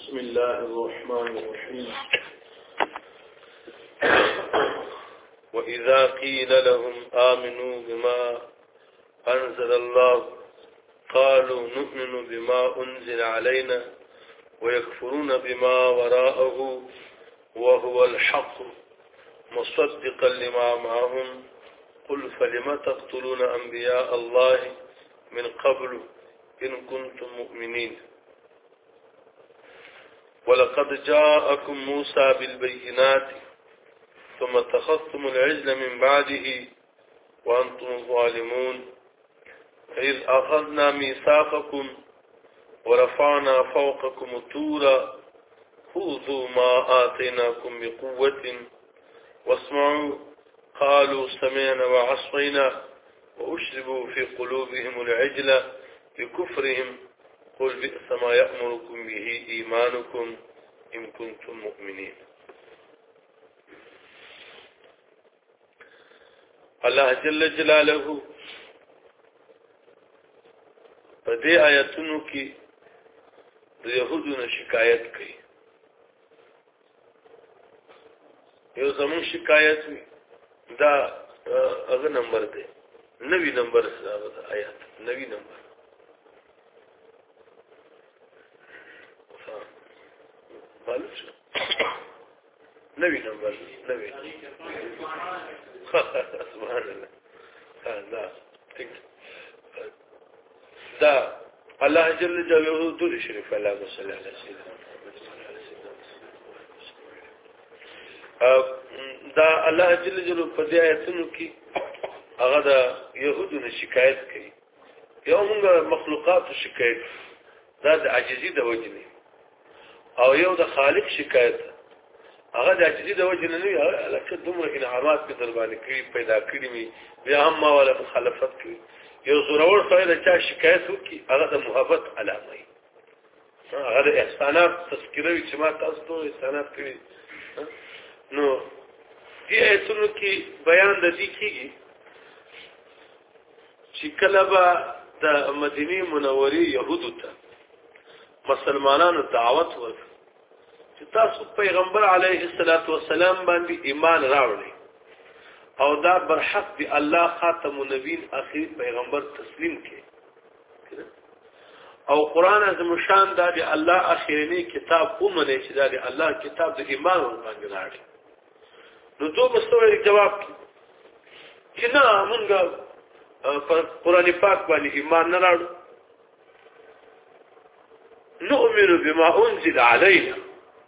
بسم الله الرحمن الرحيم. وإذا قيل لهم آمنوا بما أنزل الله قالوا نؤمن بما أنزل علينا ويكفرون بما وراءه وهو الحق مصدقا لما معهم قل فلم تقتلون أنبياء الله من قبل إن كنتم مؤمنين ولقد جاءكم موسى بالبينات ثم اتخذتم العجل من بعده وأنتم ظالمون إذ أخذنا ميثاقكم ورفعنا فوقكم الطور خذوا ما آتيناكم بقوة واسمعوا قالوا سمعنا وعصينا وأشربوا في قلوبهم العجل بكفرهم قل بئس ما يأمركم به إيمانكم إن كنتم مؤمنين. الله جل جلاله په دې آیتونو کې د يهودو نه شکایت کوي. یو زمون شکایت وي دا هغه نمبر دی 90 نمبر د آیات 90 نمبر معلوم شو 90 نمبر 90 سبحان الله دا الله جل جلاله دور شریف الله صلی الله علیه وسلم دا الله جل جلاله په دې آیتونو کې هغه د يهودو نه شکایت کوي. یو موږ مخلوقات شکایت دا د عاجزي د وجه نه او یو د خالق شکایت هغه د عاجزي د وجه نه نه لکه دومره انعامات په در باندې کړی پیدا کړی می بیا هم ما ولا مخالفت کوي. یو زورور سره د چا شکایت وکي هغه د محبت علامه وي. هغه د احسانات تذکره وي چې ما تاسو ته احسانات کړی. نو دې ایتونو کې بیان د دې کېږي چې کله به د مدینه منورې يهودو ته مسلمانانو دعوت ورکړي چې تاسو پیغمبر علیه الصلاۃ والسلام باندې ایمان راوړئ او دا برحق دی الله خاتم النبیین اخیر پیغمبر تسلیم کړي او قران اعظم شان دا دی الله اخیرنی کتاب ومنه چې دا دی الله کتاب د ایمان باندې راړي. نو دوه مستوی جواب چې نه مونږ پر قران پاک باندې ایمان نه راړو نؤمن بما انزل علينا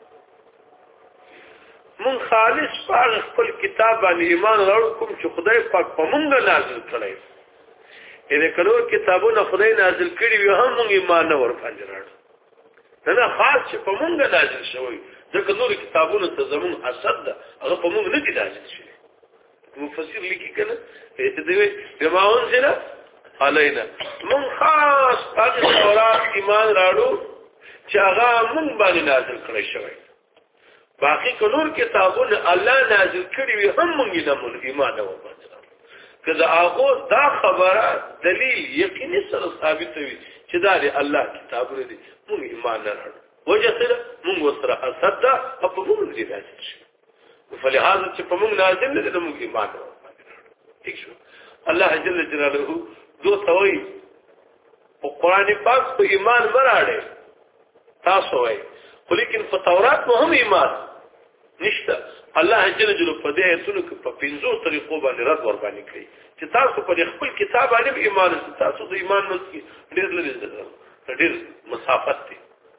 من خالص پاک خپل کتاب باندې ایمان راړو کوم چې خدای پاک په مونږ نازل کړی. اې کله کتابونه خدای نازل کړی وي هم مونږ ایمان نه ورپاندې راړو نه خاص چې په مونږ نازل شوی ځکه نور کتابونه ته زمون حسد ده هغه په مونږ نه دي نازل شوی. مفسر لیکي کنه دې بما انزل علينا من خاص پاک تورات ایمان راړو چې هغه مونږ باندې نازل کړی شوی. باقی کلور کتابونه الله نازل کړی وي هم مونږ نه مونږ ایمان نه ورپاندې کله هغه دا خبره دلیل یقیني سره ثابت وي چې دا دی الله کتابونه دي مونږ ایمان نه راړو وجه سره مونږ سره حسد ده او په مونږ دي نازل شي فلهذا چې په مونږ نازل نه ده مونږ ایمان نه ورپاندې. ٹھیک شو. الله جل جلاله دو توي او قران پاک په ایمان وراړي تاسو وای خو لیکن په تورات مو هم ایمان نشته. الله جل جلاله په دې ایتونو کې په 5 طریقو باندې رد ور باندې کوي چې تاسو په خپل کتاب باندې ایمان تاسو د ایمان نو ډېر مسافت دي.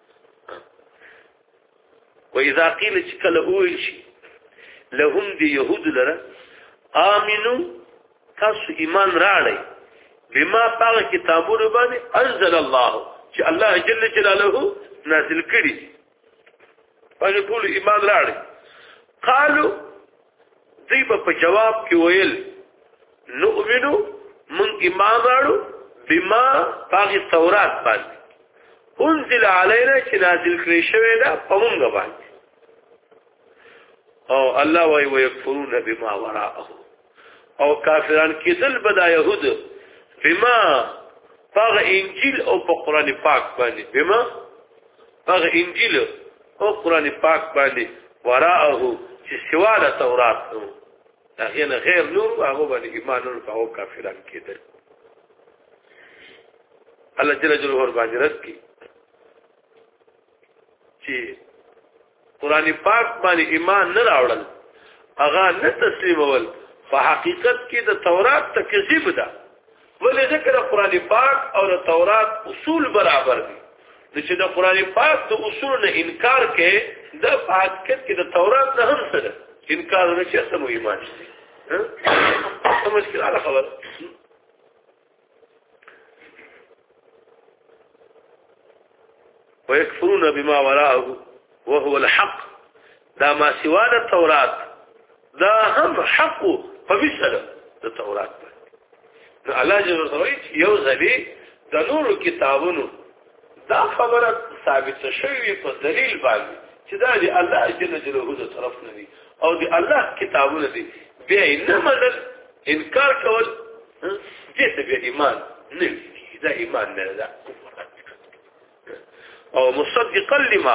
واذا قيل چکل اول شي لهم دي يهود لره امنو تاسو ایمان راړئ بما پاک کتابونه باندې انزل الله چې الله جل جلاله نازل کړي باندې ټول ایمان راړي. قالو دیبه په جواب کې ویل نؤمنو من ایمان راړو بما پاک تورات باندې انزل علينا چې نازل کړی شوی دا په موږ باندې او الله وايي ويكفرون بما وراءه او کافران کېدل بدا يهود بما پاغ انجیل او په قران پاک باندې بما هغه انجیل او قران پاک باندې وراءه چې سوا د تورات نو هغه غیر نور هغه باندې ایمان نور او کافران کېدل الله جل جلاله باندې رد کی چې قران پاک باندې ایمان نه راوړل هغه نه تسلیمول په حقیقت کې د تورات تکذیب ده ولې ذکر قران پاک او د تورات اصول برابر دي چې د قران پاک د اصول نه انکار کې د حقیقت کې د تورات نه هم سره انکار نه شي سمو ایمان شي ها مشکل على خبر ويكفرون بما وراءه وهو الحق دا ما سوا د تورات دا هم حق فبسله د تورات الله جل وعلا یو ځلې د نور کتابونو دا خبره ثابت شوی په دلیل باندې چې دا دی الله جل جلاله د طرف نه دی او دی الله کتابونه دي بیا نه منل انکار کول دې ته بیا ایمان نه دا ایمان نه ده او مصدقا لما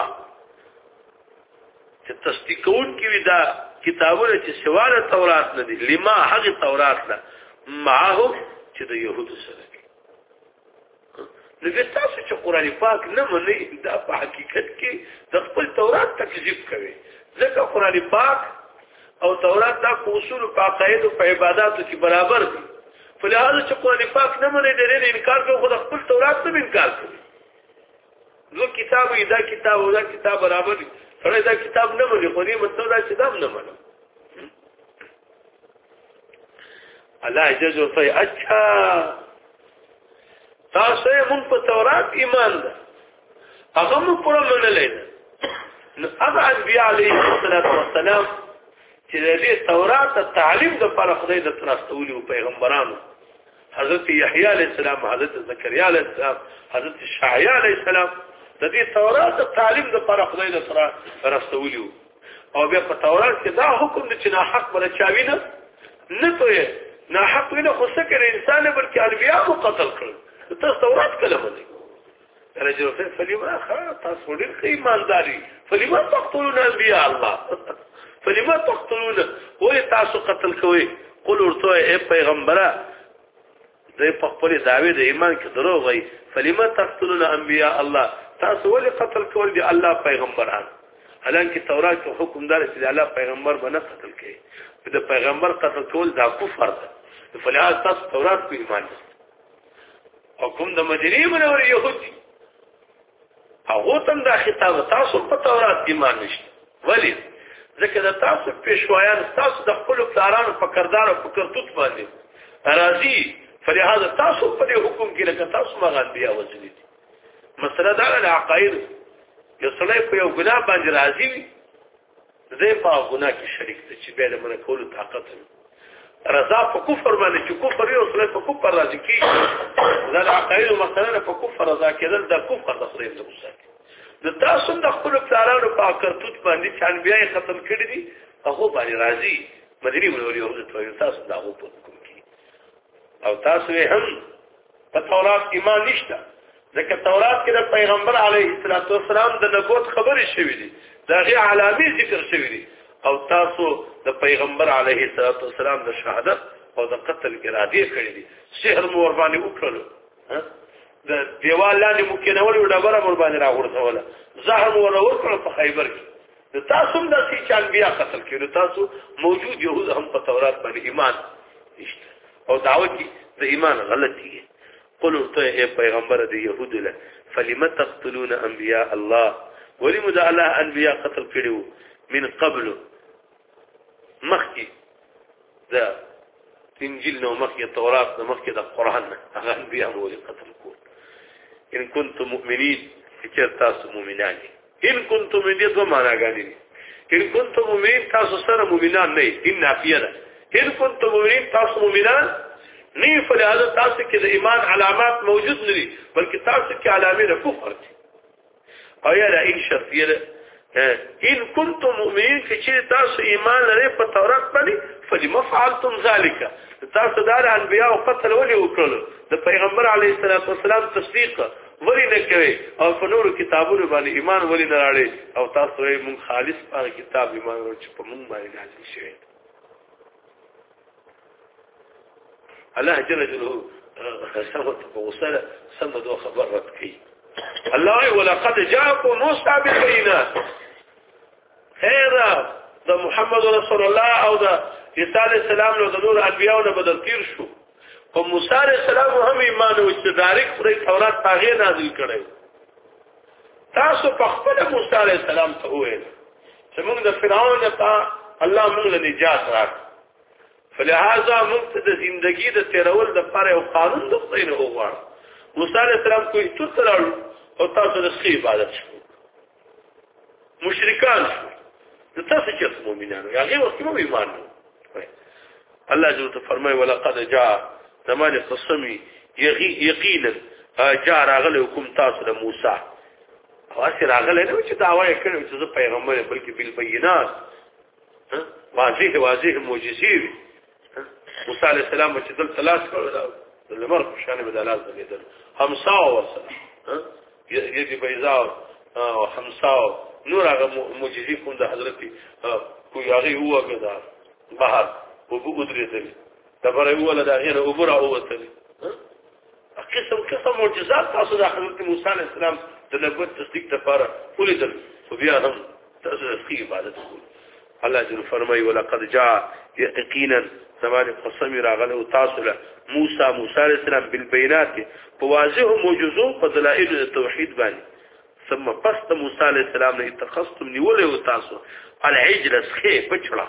چې تصدیقون کې دا کتابونه چې سوال تورات نه دي لما هغه تورات نه معهم چې د يهودو سره دي نو تاسو چې قران پاک نه منئ دا په حقیقت کې د خپل تورات تکذیب کوي ځکه قران پاک او تورات دا اصول په عقاید او په عبادتو کې برابر دي فلهذا چې قران پاک نه منئ د دې انکار کوي خو د خپل تورات نه انکار کوي زه کتاب دا کتاب او دا کتاب برابر دي سره دا کتاب نه مني خو دې مطلب دا چې دا نه منم الله جل وعلا اچھا تاسو یې مونږ په تورات ایمان ده هغه مو پوره منلې نو هغه انبیاء علیهم الصلاۃ والسلام چې دې تورات تعلیم د پر خدای د ترستولو پیغمبرانو حضرت یحیی علیه السلام حضرت زکریا علیه السلام حضرت شعیع علیه السلام د دې تورات تعلیم د پر خدای د ترستولو او بیا په تورات کې دا حکم دي چې نه حق ولا چاوینه نه توې نه حق نه خو سکه انسان بلکې انبیاء کو قتل کړل تاسو تورات کلمه دي رجل فلما تاسو ډېر ایمانداري فلما تقتلون انبیاء الله فلما تقتلون وې تاسو قتل کوي قول ورته اے پیغمبره دې په خپل دعوی د ایمان کې دروغ وي فلما تقتلون انبیاء الله تاسو ولې قتل کوي دي الله پیغمبران حالانکه تورات کې حکم دار چې الله پیغمبر باندې قتل کوي د پیغمبر قتل کول دا کفر ده فلهذا تاسو تورات په ایمان حکم د مدینه منورې يهودي هغه تم دا خطاب تاسو په تورات ایمان نشته ولی ځکه دا تاسو پېښوایان تاسو د خپل پلانونو په کردار او په کرتوت باندې راضي فلهذا تاسو په حکم کې لکه تاسو مغان بیا وځلې مسله دا د عقاید یو سړی په یو ګناه باندې راضي وي زه په ګناه کې شریک دي چې به له کول طاقت رضا په کفر باندې چې کفر یو سره په کفر راځي کی دا عقاید مثلا په کفر رضا کېدل د کفر د خدای په مساکي د تاسو د خپل پلانونو په کرتوت باندې چې بیا ختم کړی دي هغه باندې راځي مدینه منورې یو تاسو دا هغه په کوم کې او تاسو هم په تورات ایمان نشته ځکه تورات کې د پیغمبر علیه السلام د نبوت خبرې شوې دي دا غي علامې ذکر شوې دي او تاسو د پیغمبر علیه السلام د شهادت او د قتل اراده کړې دي سحر مور باندې وکړو د دیوال لاندې مکینول او ډبره مور باندې راغورځول زهر مور ورکړو په خیبر کې د تاسو هم د سیچان بیا قتل کړو تاسو موجود يهود هم په تورات باندې ایمان نشته او دعوت د ایمان غلطي قولوا ته اے پیغمبر د يهود له فلم تقتلون انبیاء الله ولمد الله انبیاء قتل کړو من قبل مخکي دا انجیل نو مخکي تورات نو مخکي د قران هغه انبیاء مو قتل کول ان كنتم مؤمنين چې تاسو مؤمنان ان كنتم من دې دوه معنا غاني ان كنتم مؤمنين تاسو سره مؤمنان نه ان نافيه ده ان كنتم مؤمنين تاسو مؤمنان نه فلهذا تاسو کې د ایمان علامات موجود نه دي بلکې تاسو کې علامې د کفر دي او یا ان شرطیه ان كنتم مؤمنين چې تاسو ایمان لرئ په تورات باندې فلما فعلتم ذلك تاسو د انبیاء او قتل ولي وکړل د پیغمبر علیه السلام تصدیق ولی نه کوي او په نورو کتابونو باندې ایمان ولی نه راړي او تاسو یې مونږ خالص هغه کتاب ایمان ورچ په مونږ باندې نازل شوی الله جل جلاله سمت بوصله سمد خبرت کی الله ولقد جاءكم موسى بالبينات خير ده محمد رسول الله او ده عيسى عليه السلام له نور انبياء نه بدل تیر شو او موسی عليه السلام هم ایمان او استدارک پر تورات پاغه نازل کړي تاسو په خپل موسی عليه السلام ته وایي چې موږ د فرعون ته الله موږ له نجات راک فلهذا موږ د ژوندۍ د تیرول د پاره او قانون د خپل نه وغواړو موسی عليه السلام کوی څه ترالو او تاسو د خپل عبادت شو مشرکان شو د تاسو چې مؤمنانو هغه وخت مو ایمان الله جل وعلا فرمای ولقد جاء زمانه قسمی یقینا جاء راغلکم تاسو د موسی او اسی راغله نه چې دعوا یې کړو چې پیغمبر بلکې بالبينات واضح معجزې موسی عليه السلام چې دل ثلاث کړو د لمر په شان بدلات دلیدل همسا وسره یدي بيضاء او همسا نور هغه معجزې کوم د حضرت کوی هغه هو کدا بهر او بودرېدل دا بره ولا دا غیر او بره اوته قسم معجزات تاسو د حضرت موسی عليه السلام د نبوت تصدیق لپاره ولیدل خو بیا هم تاسو د عبادت کوئ الله جل فرمای ولقد جاء یقینا زمان قسم راغله تاسو له موسی عليه السلام بالبينات فواضح معجزو په دلائل التوحید باندې ثم پس موسی عليه السلام نه اتخذتم نیولې تاسو العجل اسخه بچړه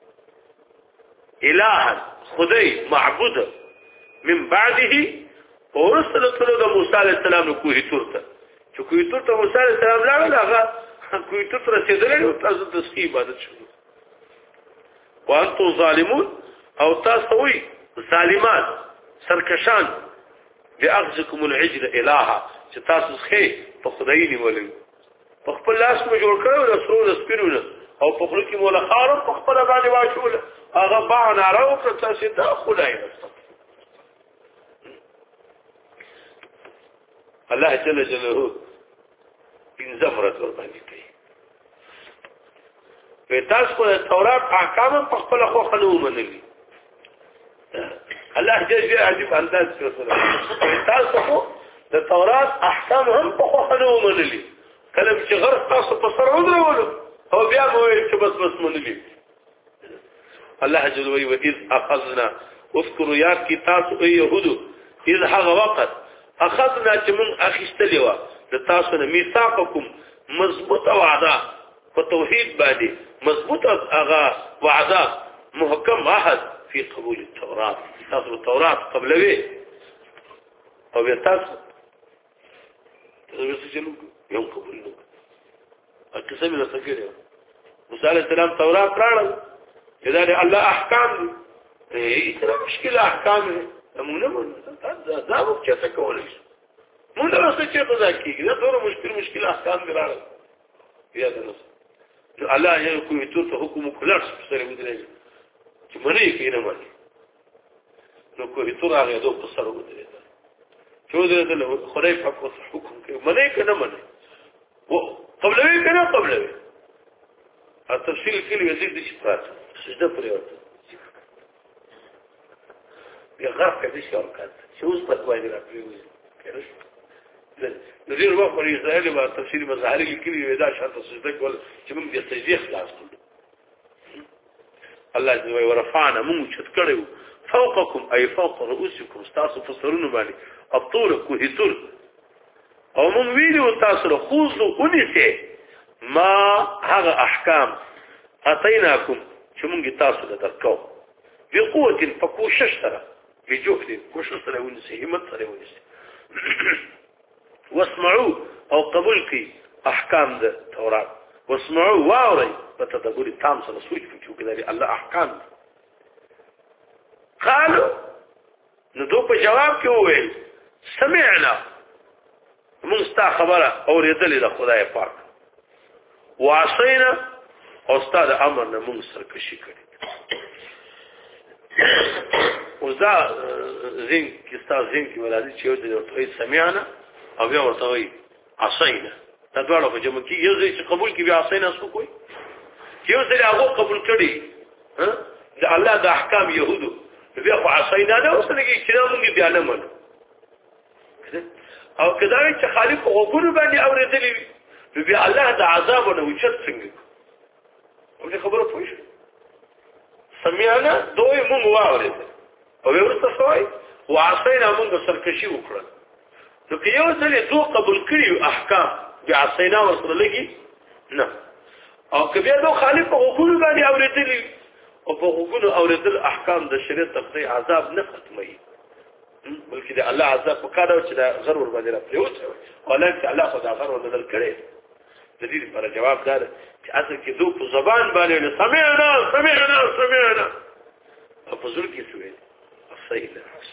اله خدای معبود من بعده ورسلت له موسی عليه السلام کوه تورته چې کوه تورته موسی عليه السلام لاړ هغه کوه تورته رسیدل او تاسو د سخی عبادت شروع وانتم ظالمون او تاسو وي ظالمان سرکشان باخذكم العجل الها چې تاسو خې په خدای نیولې په خپل لاس مو جوړ کړو د سرو د سپینونه او په خپل کې مولا خارم په خپل باندې واچول هغه باندې راو کړ تاسو ته خدای الله جل جلاله پنځه مراد ورباندې کوي په تاسو کو تورات احکام په خپل خو خلو منلي الله جل جلاله عجیب انداز کوي تاسو کو د تورات احکام هم په خو خلو منلي کله چې غرض تاسو په سر ودرولو او بیا مو چې بس منلي الله جل وی واذ اخذنا اذكروا يا كتاب يهود اذ هغه وخت اخذنا چې من اخستلی و د تاسو نه میثاقکم مضبوطه وعده په توحید باندې مضبوطه هغه وعده محکم عهد في قبول التوراة تاسو التوراة قبلوي او بیا تاسو يوم قبول نو القسم له سکره موسی عليه السلام تورات راړل اذا الله احکام دي تر مشکل احکام موږ دا وخت چې څه کولای شو موږ راځو چې په ځکه دا ډېر مشکل احکام راړل بیا دا نو الله یې کوي ته حکم کولر سره ودرېږي چې مری کې نه مانی نو کوي تر هغه دوه په سره ودرېږي چې ودرېدل خدای په حکم کوي مری کې نه مانی او قبلوي کنه قبلوي التفصيل کې یزيد دي شفات سجده پرې ورته بیا غرق دې شو کړ چې اوس په وایي راځي د دې وروه پر اسرائیل با تفسیر مظاهر کې ودا شرط سجده کول چې موږ د سجده خلاص کړو الله دې وي ورفعنا موږ چت کړو فوقكم اي فوق رؤوسكم تاسو فسرونه باندې ابطول کوهتور او موږ ویلو تاسو له خوذو ونیسه ما هغه احکام اتیناکم چې موږ تاسو ته درکو بقوه فكوشش سره بجهد کوشش سره ونیسه همت سره ونیسه واسمعوا او قبول کی احکام د تورات واسمعوا واوري بتدبر تام سره سوچ فکر وکړي الله احکام قالوا ندو په جواب کې وویل سمعنا موږ ستا خبره اوریدلې د خدای پاک وعصینا او استاد امر نه موږ سرکشي کړې وزا زين کې استاد زين کې ولادي چې یو د سمعنا او بیا ورته وایي عصینا دا دواړه په جمع کې یو ځای چې قبول کې بیا عصینا څه کوي یو ځای هغه قبول کړي د الله د احکام يهودو بیا خو عصینا دا اوس لګي چې موږ بیا نه منو او کداوی چې خالق غوګونو باندې اورېدلې بیا الله د عذاب نه وچت څنګه او دې خبره پوه شو سمعنا دوی مونږ واورېدل او ورته سوای وعصینا مونږ سرکشي وکړه نو که یو ځل دوه قبول کړي احکام بیا عصینا ورسره لګي نه او که بیا دوه خالق غوګونو باندې اورېدلې او په غوګونو اورېدل احکام د شریعت تقضی عذاب نه ختمي بلکې د الله عذاب په کار او چې دا غر ور باندې راپریوت ولکه الله خدای غر ور بدل کړي د دې لپاره جواب دار چې اصل کې دوه په زبان باندې سمعنا او په ځل کې سوې صحیح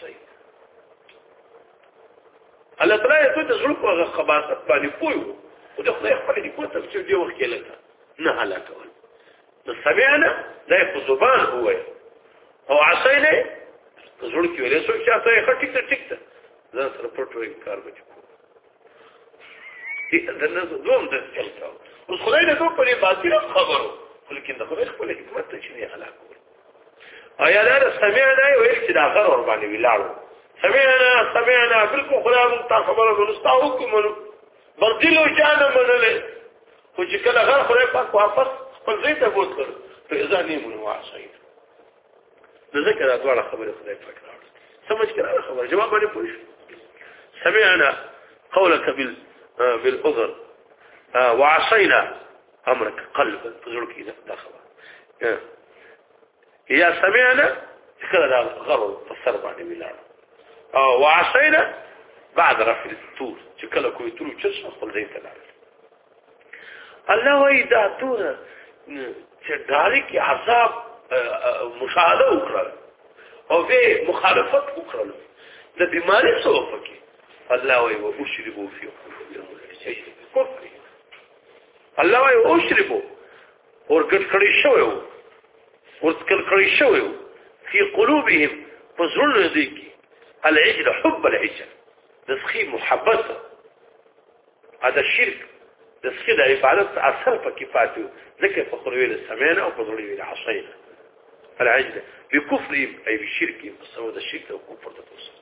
الله تعالی ته د ځل په خباثت باندې پوي او د خدای خپل دې کوته چې دی وخت کې لته نه هلاکول نو سمعنا دا په زبان هوای او عصینا زړه کې ولې څو چې تاسو یې ټیک ته زه سره پټوي کار وکړم دې دنه دوم د چلتا اوس خدای دې په دې باطل خبرو لیکن د خدای خپل حکمت ته چې هلاک کړ آیا دا سمعنا ویل چې دا غر ور باندې ویلاړو سمعنا بالکل خدای مون تا خبره ونستاو کومو بدلو جانه منله خو چې کله غر خدای پاک واپس خپل ځای ته بوتل په ځان یې مونږ واسي ذکر ادوار خبر خدای پاک راوړ سمجھ کړه خبر جواب باندې پوښ سمعنا قولك بالاذن وعصينا امرك قلبا فزرك اذا خبر يا سمعنا كذا غرض فسر باندې ویلار وعصينا بعد رفع الطور چې کله کوی تور چې خپل ځای ته لاړ الله وای دا تور چې داري کې عذاب مشاهده وکړه او به مخالفت وکړه د بیماری سبب کې الله وایي او اشربوا فيه کفر الله وایي او اشربوا ورګټ کړی شوی في قلوبهم فزرن ذيك العجل حب العجل دسخي محبته هذا الشرك دسخي د عبادت اثر پکې فاتو ځکه فخر ویل سمعنا او فخر ویل عصينا العجل بكفرهم أي بشركهم الصوت الشرك وكفر تتوصل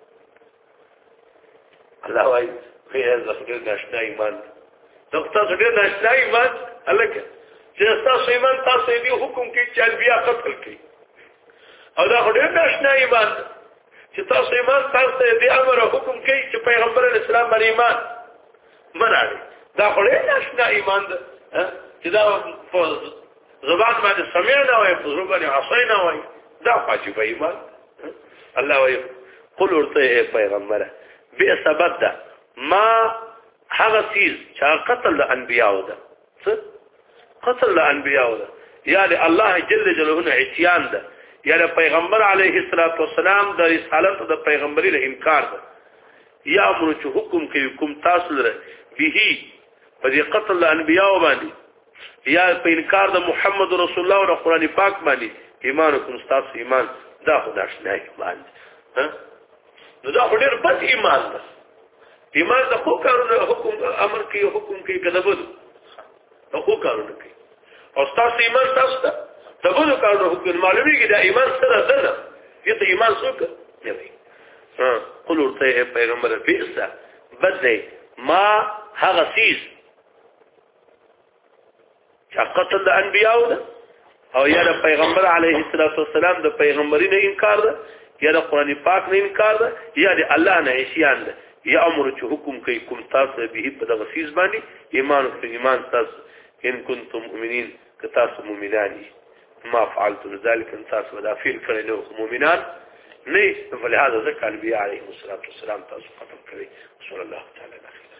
الله وعيد في هذا خلينا أشنا إيمان نقطة خلينا أشنا إيمان قال لك جنستا إيمان تاسيني حكم كي تشالبيا قتل كي او دا خلينا أشنا إيمان جنستا إيمان تاسيني أمر حكم كي پیغمبر الإسلام من إيمان من علي دا خلينا أشنا إيمان دا زبان باندې سمعنا وای په زبان عصینا وای دا واجب ایمان الله وای قل ورته پیغمبره بئس بد ما هغه چیز چې قتل الانبیاء ده قتل الانبیاء ده یعنی الله جل جلاله عصیان ده یعنی پیغمبر علیه الصلاۃ والسلام د رسالت د پیغمبري له انکار ده یا امر چې حکم کوي کوم تاسو لره به په دې قتل الانبیاء باندې یا په انکار د محمد رسول الله او قرآن پاک باندې ایمان کوم تاسو ایمان دا خدای شنه ایمان نو دا ډېر بد ایمان ده ایمان د خو کارونه حکم امر کوي حکم کوي کله بده د خو کارونه کوي او تاسو ایمان تاسو ته د بده کارونه حکم معلومیږي دا ایمان سره ده دې ایمان څوک نه وي قل ورته پیغمبر بیسا بد ما هغه سیس قتل د انبیاء ده او یا د پیغمبر علیه الصلاۃ والسلام د پیغمبري نه انکار ده یا د قرآن پاک نه انکار ده یا د الله نه عصیان ده یا امر چې حکم کوي کوم تاسو به په دغه سیس باندې ایمان تاسو ان کنتم مؤمنین که تاسو مؤمنان ما فعلتم ذلك ان تاسو دا فعل کړی نو مؤمنان نه فلهذا ذکر انبیاء علیهم الصلاۃ والسلام تاسو قتل کړی صلی الله تعالی علیه